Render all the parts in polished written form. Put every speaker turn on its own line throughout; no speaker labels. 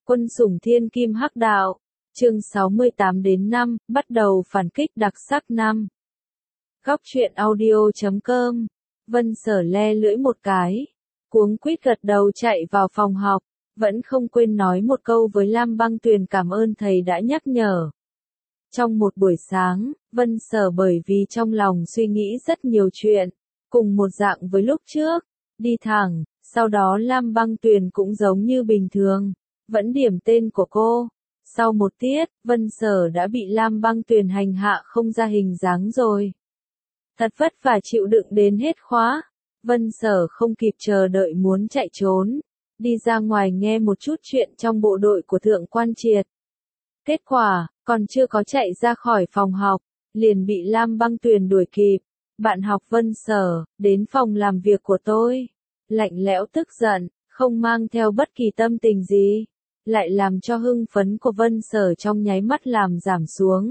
Quân sủng thiên kim hắc đạo, chương 68 đến 5, bắt đầu phản kích đặc sắc năm. Góc truyện audio.com, Vân Sở le lưỡi một cái, cuống quýt gật đầu chạy vào phòng học, vẫn không quên nói một câu với Lam Băng Tuyền cảm ơn thầy đã nhắc nhở. Trong một buổi sáng, Vân Sở bởi vì trong lòng suy nghĩ rất nhiều chuyện, cùng một dạng với lúc trước, đi thẳng, sau đó Lam Băng Tuyền cũng giống như bình thường, vẫn điểm tên của cô. Sau một tiết, Vân Sở đã bị Lam Băng Tuyền hành hạ không ra hình dáng rồi. Thật vất vả chịu đựng đến hết khóa, Vân Sở không kịp chờ đợi muốn chạy trốn, đi ra ngoài nghe một chút chuyện trong bộ đội của Thượng Quan Triệt. Kết quả, còn chưa có chạy ra khỏi phòng học, liền bị Lam Băng Tuyền đuổi kịp. Bạn học Vân Sở, đến phòng làm việc của tôi. Lạnh lẽo tức giận, không mang theo bất kỳ tâm tình gì, lại làm cho hưng phấn của Vân Sở trong nháy mắt làm giảm xuống.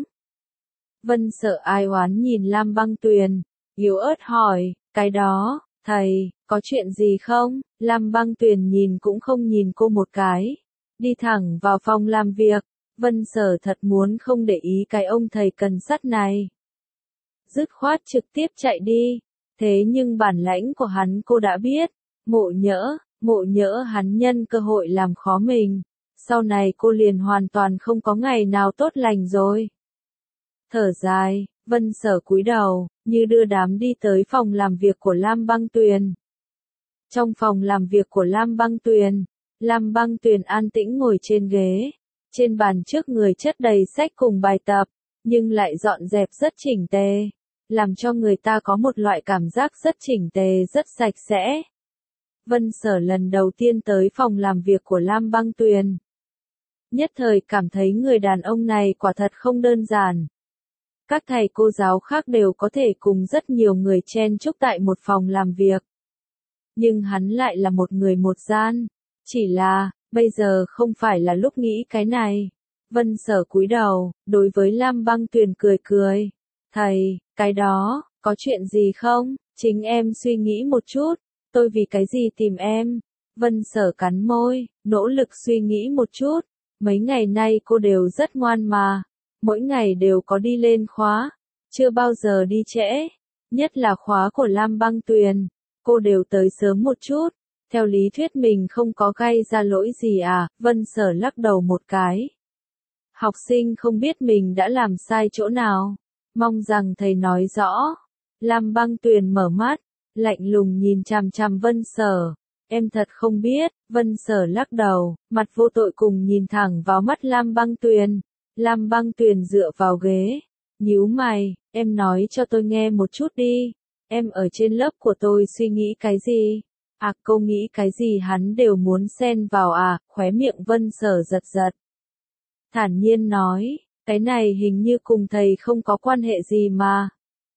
Vân Sở ai oán nhìn Lam Băng Tuyền, yếu ớt hỏi, cái đó, thầy, có chuyện gì không? Lam Băng Tuyền nhìn cũng không nhìn cô một cái, đi thẳng vào phòng làm việc. Vân Sở thật muốn không để ý cái ông thầy cần sắt này, dứt khoát trực tiếp chạy đi. Thế nhưng bản lãnh của hắn cô đã biết, ngộ nhỡ hắn nhân cơ hội làm khó mình, sau này cô liền hoàn toàn không có ngày nào tốt lành rồi. Thở dài, Vân Sở cúi đầu, như đưa đám đi tới phòng làm việc của Lam Băng Tuyền. Trong phòng làm việc của Lam Băng Tuyền an tĩnh ngồi trên ghế, trên bàn trước người chất đầy sách cùng bài tập, nhưng lại dọn dẹp rất chỉnh tề, làm cho người ta có một loại cảm giác rất chỉnh tề, rất sạch sẽ. Vân Sở lần đầu tiên tới phòng làm việc của Lam Băng Tuyền, nhất thời cảm thấy người đàn ông này quả thật không đơn giản. Các thầy cô giáo khác đều có thể cùng rất nhiều người chen chúc tại một phòng làm việc, nhưng hắn lại là một người một gian, chỉ là, bây giờ không phải là lúc nghĩ cái này. Vân Sở cúi đầu, đối với Lam Băng Tuyền cười cười, thầy, cái đó, có chuyện gì không? Chính em suy nghĩ một chút, tôi vì cái gì tìm em? Vân Sở cắn môi, nỗ lực suy nghĩ một chút, mấy ngày nay cô đều rất ngoan mà, mỗi ngày đều có đi lên khóa, chưa bao giờ đi trễ, nhất là khóa của Lam Băng Tuyền, cô đều tới sớm một chút, theo lý thuyết mình không có gây ra lỗi gì à? Vân Sở lắc đầu một cái. Học sinh không biết mình đã làm sai chỗ nào, mong rằng thầy nói rõ. Lam Băng Tuyền mở mắt, lạnh lùng nhìn chằm chằm Vân Sở. Em thật không biết. Vân Sở lắc đầu, mặt vô tội cùng nhìn thẳng vào mắt Lam Băng Tuyền. Lam Băng Tuyền dựa vào ghế, nhíu mày, em nói cho tôi nghe một chút đi. Em ở trên lớp của tôi suy nghĩ cái gì? À, cô nghĩ cái gì hắn đều muốn xen vào à? Khóe miệng Vân Sở giật giật, thản nhiên nói, cái này hình như cùng thầy không có quan hệ gì mà.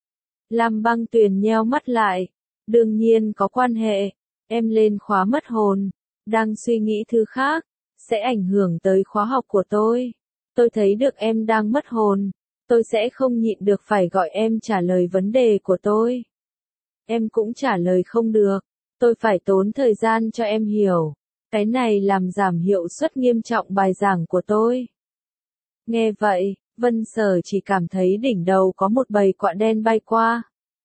Lam Băng Tuyền nheo mắt lại, đương nhiên có quan hệ, em lên khóa mất hồn, đang suy nghĩ thứ khác, sẽ ảnh hưởng tới khóa học của tôi. Tôi thấy được em đang mất hồn, tôi sẽ không nhịn được phải gọi em trả lời vấn đề của tôi. Em cũng trả lời không được, tôi phải tốn thời gian cho em hiểu, cái này làm giảm hiệu suất nghiêm trọng bài giảng của tôi. Nghe vậy, Vân Sở chỉ cảm thấy đỉnh đầu có một bầy quạ đen bay qua.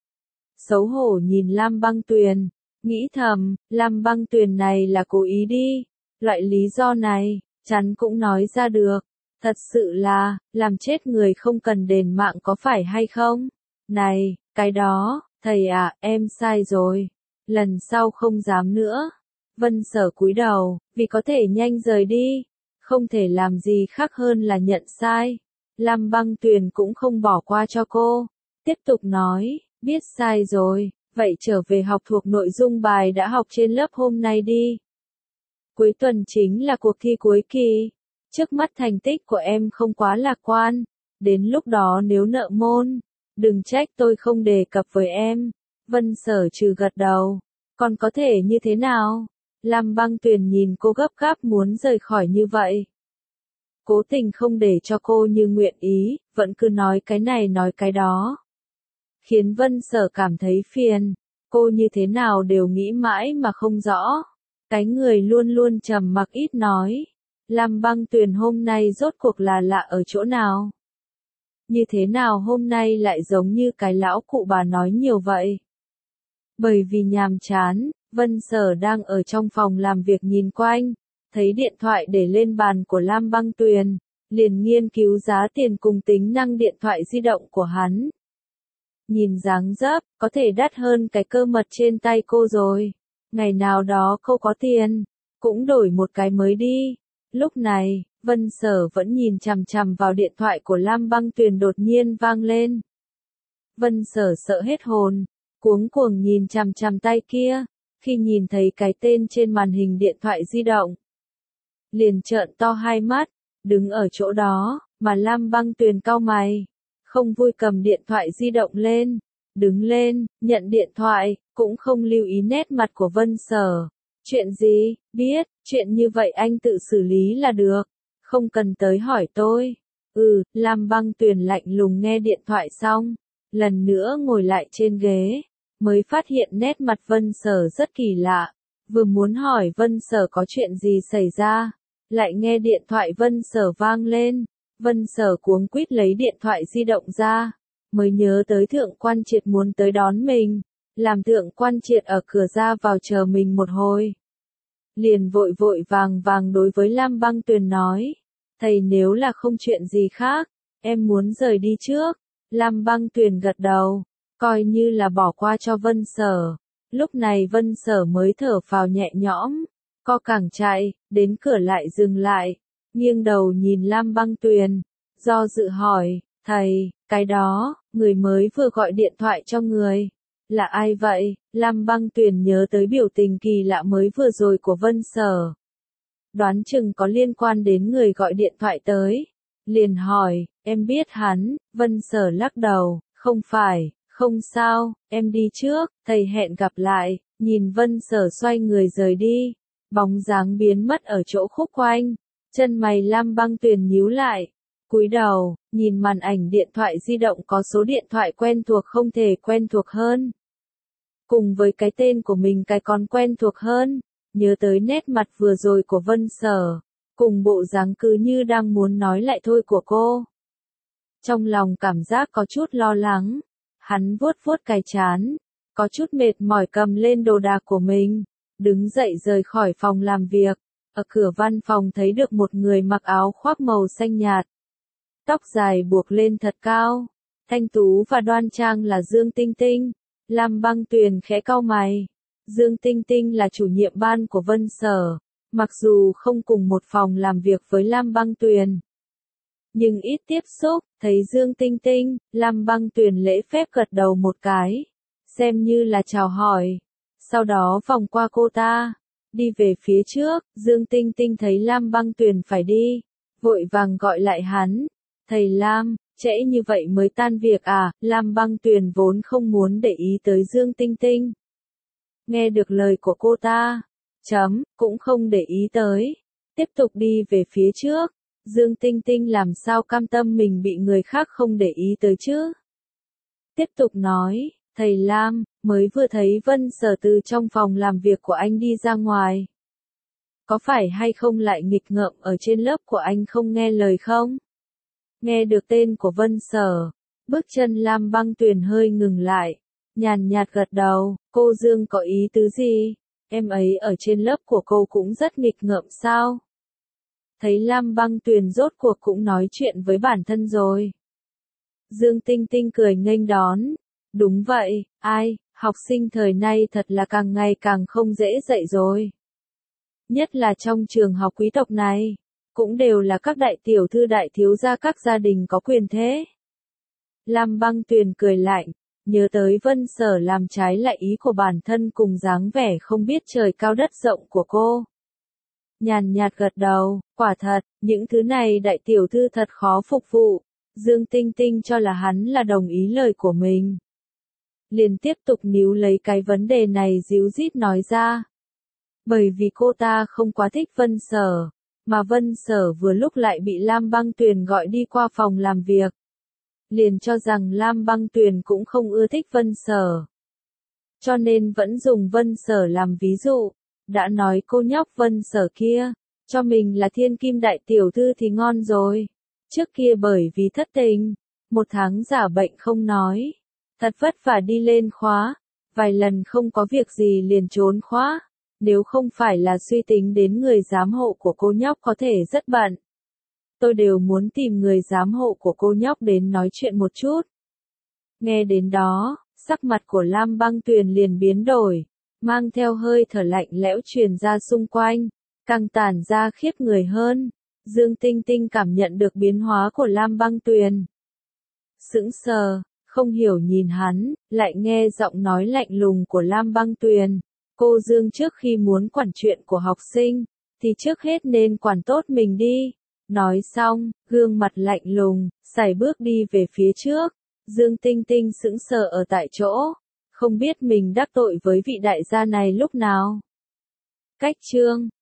Xấu hổ nhìn Lam Băng Tuyền, nghĩ thầm, Lam Băng Tuyền này là cố ý đi, loại lý do này, chắn cũng nói ra được. Thật sự là, làm chết người không cần đền mạng có phải hay không? Này, cái đó, thầy à, em sai rồi. Lần sau không dám nữa. Vân Sở cúi đầu, vì có thể nhanh rời đi, không thể làm gì khác hơn là nhận sai. Lam Băng Tuyền cũng không bỏ qua cho cô, tiếp tục nói, biết sai rồi, vậy trở về học thuộc nội dung bài đã học trên lớp hôm nay đi. Cuối tuần chính là cuộc thi cuối kỳ, trước mắt thành tích của em không quá lạc quan, đến lúc đó nếu nợ môn, đừng trách tôi không đề cập với em. Vân Sở trừ gật đầu, còn có thể như thế nào? Lam Băng Tuyền nhìn cô gấp gáp muốn rời khỏi như vậy, cố tình không để cho cô như nguyện ý, vẫn cứ nói cái này nói cái đó, khiến Vân Sở cảm thấy phiền. Cô như thế nào đều nghĩ mãi mà không rõ, cái người luôn luôn trầm mặc ít nói, Lam Băng Tuyền hôm nay rốt cuộc là lạ ở chỗ nào? Như thế nào hôm nay lại giống như cái lão cụ bà nói nhiều vậy? Bởi vì nhàm chán, Vân Sở đang ở trong phòng làm việc nhìn quanh, thấy điện thoại để lên bàn của Lam Băng Tuyền, liền nghiên cứu giá tiền cùng tính năng điện thoại di động của hắn. Nhìn dáng dấp, có thể đắt hơn cái cơ mật trên tay cô rồi. Ngày nào đó cô có tiền, cũng đổi một cái mới đi. Lúc này, Vân Sở vẫn nhìn chằm chằm vào điện thoại của Lam Băng Tuyền đột nhiên vang lên. Vân Sở sợ hết hồn, cuống cuồng nhìn chằm chằm tay kia, khi nhìn thấy cái tên trên màn hình điện thoại di động. Liền trợn to hai mắt, đứng ở chỗ đó, mà Lam Băng Tuyền cau mày, không vui cầm điện thoại di động lên, đứng lên, nhận điện thoại, cũng không lưu ý nét mặt của Vân Sở. Chuyện gì, biết, chuyện như vậy anh tự xử lý là được, không cần tới hỏi tôi. Lam Băng Tuyền lạnh lùng nghe điện thoại xong, lần nữa ngồi lại trên ghế, mới phát hiện nét mặt Vân Sở rất kỳ lạ, vừa muốn hỏi Vân Sở có chuyện gì xảy ra, lại nghe điện thoại Vân Sở vang lên, Vân Sở cuống quýt lấy điện thoại di động ra, mới nhớ tới Thượng Quan Triệt muốn tới đón mình, làm Thượng Quan Triệt ở cửa ra vào chờ mình một hồi. Liền vội vội vàng vàng đối với Lam Băng Tuyền nói, thầy nếu là không chuyện gì khác, em muốn rời đi trước. Lam Băng Tuyền gật đầu, coi như là bỏ qua cho Vân Sở. Lúc này Vân Sở mới thở phào nhẹ nhõm, co cẳng chạy, đến cửa lại dừng lại, nghiêng đầu nhìn Lam Băng Tuyền, do dự hỏi, thầy, cái đó, người mới vừa gọi điện thoại cho người, là ai vậy? Lam Băng Tuyền nhớ tới biểu tình kỳ lạ mới vừa rồi của Vân Sở. Đoán chừng có liên quan đến người gọi điện thoại tới. Liền hỏi, em biết hắn, Vân Sở lắc đầu, không phải, không sao, em đi trước, thầy hẹn gặp lại, nhìn Vân Sở xoay người rời đi, bóng dáng biến mất ở chỗ khúc quanh, chân mày Lam Băng Tuyền nhíu lại, cúi đầu, nhìn màn ảnh điện thoại di động có số điện thoại quen thuộc không thể quen thuộc hơn. Cùng với cái tên của mình cái còn quen thuộc hơn, nhớ tới nét mặt vừa rồi của Vân Sở, cùng bộ dáng cứ như đang muốn nói lại thôi của cô. Trong lòng cảm giác có chút lo lắng, hắn vuốt vuốt cái trán, có chút mệt mỏi cầm lên đồ đạc của mình, đứng dậy rời khỏi phòng làm việc, ở cửa văn phòng thấy được một người mặc áo khoác màu xanh nhạt. Tóc dài buộc lên thật cao, thanh tú và đoan trang là Dương Tinh Tinh. Lam Băng Tuyền khẽ cau mày. Dương Tinh Tinh là chủ nhiệm ban của Vân Sở, mặc dù không cùng một phòng làm việc với Lam Băng Tuyền, nhưng ít tiếp xúc, thấy Dương Tinh Tinh, Lam Băng Tuyền lễ phép gật đầu một cái, xem như là chào hỏi, sau đó vòng qua cô ta, đi về phía trước. Dương Tinh Tinh thấy Lam Băng Tuyền phải đi, vội vàng gọi lại hắn, thầy Lam, trễ như vậy mới tan việc à? Lam Băng Tuyền vốn không muốn để ý tới Dương Tinh Tinh. Nghe được lời của cô ta, cũng không để ý tới, tiếp tục đi về phía trước. Dương Tinh Tinh làm sao cam tâm mình bị người khác không để ý tới chứ? Tiếp tục nói, thầy Lam, mới vừa thấy Vân Sở từ trong phòng làm việc của anh đi ra ngoài. Có phải hay không lại nghịch ngợm ở trên lớp của anh không nghe lời không? Nghe được tên của Vân Sở, bước chân Lam Băng Tuyền hơi ngừng lại, nhàn nhạt gật đầu, cô Dương có ý tứ gì? Em ấy ở trên lớp của cô cũng rất nghịch ngợm sao? Thấy Lam Băng Tuyền rốt cuộc cũng nói chuyện với bản thân rồi. Dương Tinh Tinh cười nghênh đón, đúng vậy, học sinh thời nay thật là càng ngày càng không dễ dạy rồi. Nhất là trong trường học quý tộc này, cũng đều là các đại tiểu thư đại thiếu gia các gia đình có quyền thế. Lam Băng Tuyền cười lạnh, nhớ tới Vân Sở làm trái lại ý của bản thân cùng dáng vẻ không biết trời cao đất rộng của cô. Nhàn nhạt gật đầu, quả thật, những thứ này đại tiểu thư thật khó phục vụ. Dương Tinh Tinh cho là hắn là đồng ý lời của mình. Liền tiếp tục níu lấy cái vấn đề này díu dít nói ra. Bởi vì cô ta không quá thích Vân Sở, mà Vân Sở vừa lúc lại bị Lam Băng Tuyền gọi đi qua phòng làm việc. Liền cho rằng Lam Băng Tuyền cũng không ưa thích Vân Sở. Cho nên vẫn dùng Vân Sở làm ví dụ, đã nói cô nhóc Vân Sở kia, cho mình là thiên kim đại tiểu thư thì ngon rồi. Trước kia bởi vì thất tình, 1 tháng giả bệnh không nói. Thật vất vả đi lên khóa, vài lần không có việc gì liền trốn khóa. Nếu không phải là suy tính đến người giám hộ của cô nhóc có thể rất bận. Tôi đều muốn tìm người giám hộ của cô nhóc đến nói chuyện một chút. Nghe đến đó, sắc mặt của Lam Băng Tuyền liền biến đổi, mang theo hơi thở lạnh lẽo truyền ra xung quanh, càng tản ra khiếp người hơn. Dương Tinh Tinh cảm nhận được biến hóa của Lam Băng Tuyền. Sững sờ, không hiểu nhìn hắn, lại nghe giọng nói lạnh lùng của Lam Băng Tuyền. Cô Dương trước khi muốn quản chuyện của học sinh, thì trước hết nên quản tốt mình đi. Nói xong, gương mặt lạnh lùng, sải bước đi về phía trước. Dương Tinh Tinh sững sờ ở tại chỗ, không biết mình đắc tội với vị đại gia này lúc nào. Cách chương